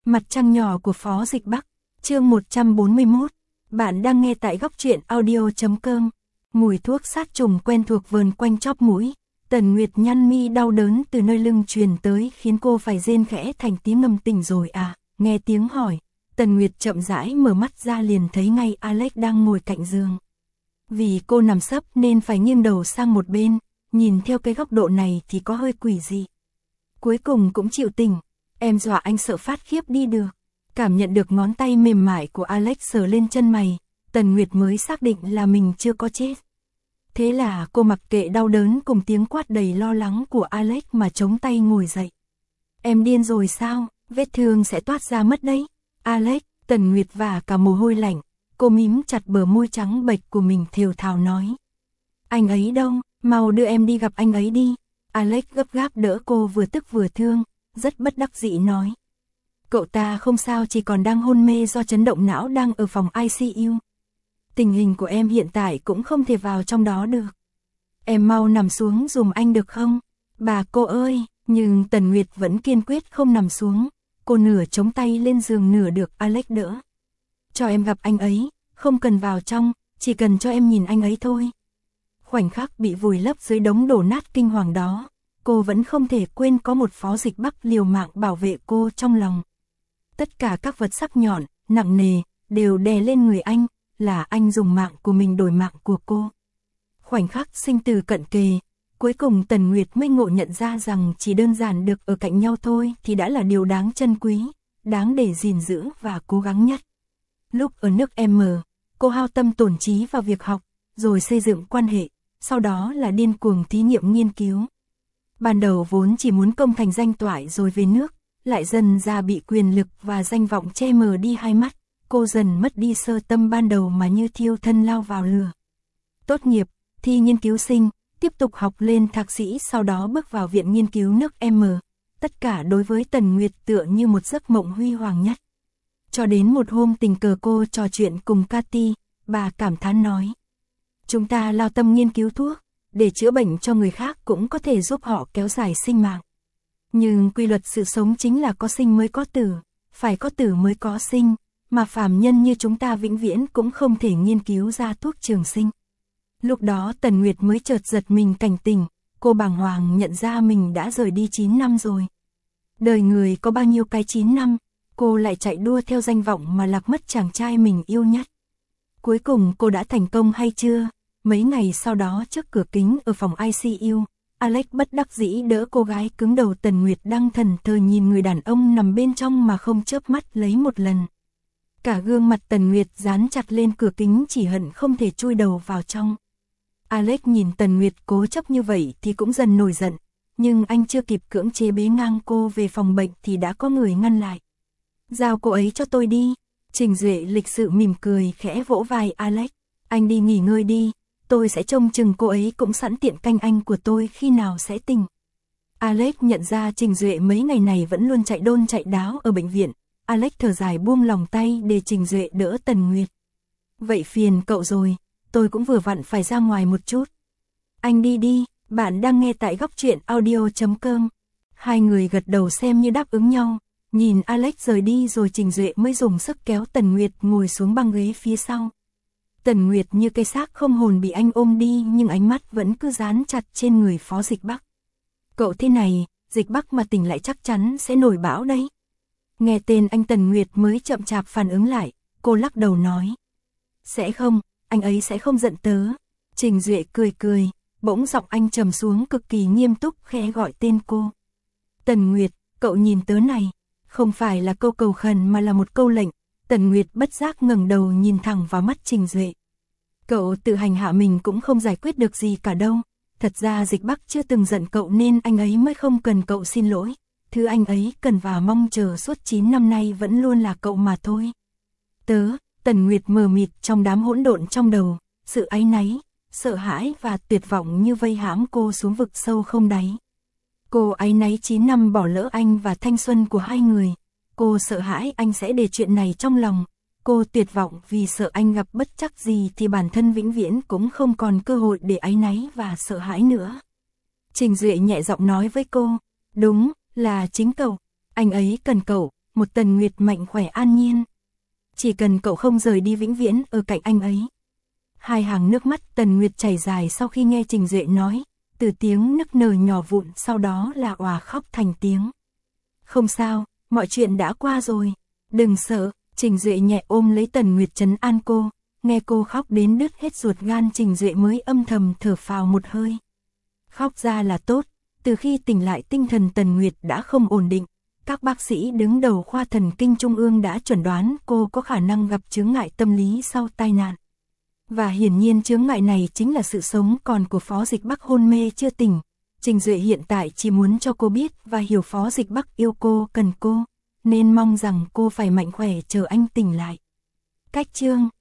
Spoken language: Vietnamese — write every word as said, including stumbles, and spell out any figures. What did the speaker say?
Mặt trăng nhỏ của Phó Dịch Bắc, chương một trăm bốn mươi mốt. Bạn đang nghe tại góc truyện audio chấm com. Mùi thuốc sát trùng quen thuộc vờn quanh chóp mũi. Tần Nguyệt nhăn mi đau đớn từ nơi lưng truyền tới khiến cô phải rên khẽ thành tiếng ngầm. Tỉnh rồi à? Nghe tiếng hỏi, Tần Nguyệt chậm rãi mở mắt ra liền thấy ngay Alex đang ngồi cạnh giường. Vì cô nằm sấp nên phải nghiêng đầu sang một bên, nhìn theo cái góc độ này thì có hơi quỷ dị. Cuối cùng cũng chịu tỉnh. Em dọa anh sợ phát khiếp đi được. Cảm nhận được ngón tay mềm mại của Alex sờ lên chân mày, Tần Nguyệt mới xác định là mình chưa có chết. Thế là cô mặc kệ đau đớn cùng tiếng quát đầy lo lắng của Alex mà chống tay ngồi dậy. Em điên rồi sao? Vết thương sẽ toát ra mất đấy. Alex, Tần Nguyệt vả cả mồ hôi lạnh, cô mím chặt bờ môi trắng bệch của mình thều thào nói. Anh ấy đâu? Mau đưa em đi gặp anh ấy đi. Alex gấp gáp đỡ cô vừa tức vừa thương, rất bất đắc dĩ nói. Cậu ta không sao, chỉ còn đang hôn mê do chấn động não, đang ở phòng i xê u. Tình hình của em hiện tại cũng không thể vào trong đó được. Em mau nằm xuống giùm anh được không? Bà cô ơi, nhưng Tần Nguyệt vẫn kiên quyết không nằm xuống. Cô nửa chống tay lên giường nửa được Alex đỡ. Cho em gặp anh ấy, không cần vào trong, chỉ cần cho em nhìn anh ấy thôi. Khoảnh khắc bị vùi lấp dưới đống đổ nát kinh hoàng đó, cô vẫn không thể quên có một Phó Dịch Bắc liều mạng bảo vệ cô trong lòng. Tất cả các vật sắc nhọn, nặng nề, đều đè lên người anh, là anh dùng mạng của mình đổi mạng của cô. Khoảnh khắc sinh tử cận kề, cuối cùng Tần Nguyệt mới ngộ nhận ra rằng chỉ đơn giản được ở cạnh nhau thôi thì đã là điều đáng trân quý, đáng để gìn giữ và cố gắng nhất. Lúc ở nước M, cô hao tâm tổn trí vào việc học, rồi xây dựng quan hệ, sau đó là điên cuồng thí nghiệm nghiên cứu. Ban đầu vốn chỉ muốn công thành danh toại rồi về nước, lại dần ra bị quyền lực và danh vọng che mờ đi hai mắt, cô dần mất đi sơ tâm ban đầu mà như thiêu thân lao vào lửa. Tốt nghiệp, thi nghiên cứu sinh, tiếp tục học lên thạc sĩ, sau đó bước vào viện nghiên cứu nước M. Tất cả đối với Tần Nguyệt tựa như một giấc mộng huy hoàng nhất. Cho đến một hôm tình cờ cô trò chuyện cùng Cathy, bà cảm thán nói. Chúng ta lao tâm nghiên cứu thuốc, để chữa bệnh cho người khác cũng có thể giúp họ kéo dài sinh mạng. Nhưng quy luật sự sống chính là có sinh mới có tử, phải có tử mới có sinh, mà phàm nhân như chúng ta vĩnh viễn cũng không thể nghiên cứu ra thuốc trường sinh. Lúc đó Tần Nguyệt mới chợt giật mình cảnh tỉnh, cô bàng hoàng nhận ra mình đã rời đi chín năm rồi. Đời người có bao nhiêu cái chín năm, cô lại chạy đua theo danh vọng mà lạc mất chàng trai mình yêu nhất. Cuối cùng cô đã thành công hay chưa? Mấy ngày sau đó trước cửa kính ở phòng i xê u, Alex bất đắc dĩ đỡ cô gái cứng đầu. Tần Nguyệt đang thần thờ nhìn người đàn ông nằm bên trong mà không chớp mắt lấy một lần. Cả gương mặt Tần Nguyệt dán chặt lên cửa kính, chỉ hận không thể chui đầu vào trong. Alex nhìn Tần Nguyệt cố chấp như vậy thì cũng dần nổi giận, nhưng anh chưa kịp cưỡng chế bế ngang cô về phòng bệnh thì đã có người ngăn lại. Giao cô ấy cho tôi đi. Trình Duệ lịch sự mỉm cười khẽ vỗ vai Alex. Anh đi nghỉ ngơi đi, tôi sẽ trông chừng cô ấy, cũng sẵn tiện canh anh của tôi khi nào sẽ tỉnh. Alex nhận ra Trình Duệ mấy ngày này vẫn luôn chạy đôn chạy đáo ở bệnh viện. Alex thở dài buông lòng tay để Trình Duệ đỡ Tần Nguyệt. Vậy phiền cậu rồi, tôi cũng vừa vặn phải ra ngoài một chút. Anh đi đi, bạn đang nghe tại góc truyện audio chấm com. Hai người gật đầu xem như đáp ứng nhau. Nhìn Alex rời đi rồi Trình Duệ mới dùng sức kéo Tần Nguyệt ngồi xuống băng ghế phía sau. Tần Nguyệt như cây xác không hồn bị anh ôm đi, nhưng ánh mắt vẫn cứ dán chặt trên người Phó Dịch Bắc. Cậu thế này, Dịch Bắc mà tỉnh lại chắc chắn sẽ nổi bão đấy. Nghe tên anh Tần Nguyệt mới chậm chạp phản ứng lại, cô lắc đầu nói. Sẽ không, anh ấy sẽ không giận tớ. Trình Duệ cười cười, bỗng giọng anh trầm xuống cực kỳ nghiêm túc khẽ gọi tên cô. Tần Nguyệt, cậu nhìn tớ này. Không phải là câu cầu khẩn mà là một câu lệnh. Tần Nguyệt bất giác ngẩng đầu nhìn thẳng vào mắt Trình Duệ. Cậu tự hành hạ mình cũng không giải quyết được gì cả đâu. Thật ra Dịch Bắc chưa từng giận cậu nên anh ấy mới không cần cậu xin lỗi. Thứ anh ấy cần và mong chờ suốt chín năm nay vẫn luôn là cậu mà thôi. Tớ, Tần Nguyệt mờ mịt trong đám hỗn độn trong đầu. Sự áy náy, sợ hãi và tuyệt vọng như vây hãm cô xuống vực sâu không đáy. Cô áy náy chín năm bỏ lỡ anh và thanh xuân của hai người. Cô sợ hãi anh sẽ để chuyện này trong lòng. Cô tuyệt vọng vì sợ anh gặp bất trắc gì thì bản thân vĩnh viễn cũng không còn cơ hội để áy náy và sợ hãi nữa. Trình Duệ nhẹ giọng nói với cô. Đúng, là chính cậu. Anh ấy cần cậu, một Tần Nguyệt mạnh khỏe an nhiên. Chỉ cần cậu không rời đi vĩnh viễn ở cạnh anh ấy. Hai hàng nước mắt Tần Nguyệt chảy dài sau khi nghe Trình Duệ nói, từ tiếng nức nở nhỏ vụn sau đó là òa khóc thành tiếng. Không sao, mọi chuyện đã qua rồi, đừng sợ, Trình Duệ nhẹ ôm lấy Tần Nguyệt trấn an cô, nghe cô khóc đến đứt hết ruột gan Trình Duệ mới âm thầm thở phào một hơi. Khóc ra là tốt, từ khi tỉnh lại tinh thần Tần Nguyệt đã không ổn định, các bác sĩ đứng đầu khoa thần kinh trung ương đã chuẩn đoán cô có khả năng gặp chướng ngại tâm lý sau tai nạn. Và hiển nhiên chướng ngại này chính là sự sống còn của Phó Dịch Bắc hôn mê chưa tỉnh. Trình Duệ hiện tại chỉ muốn cho cô biết và hiểu Phó Dịch Bắc yêu cô, cần cô, nên mong rằng cô phải mạnh khỏe chờ anh tỉnh lại. Cách chương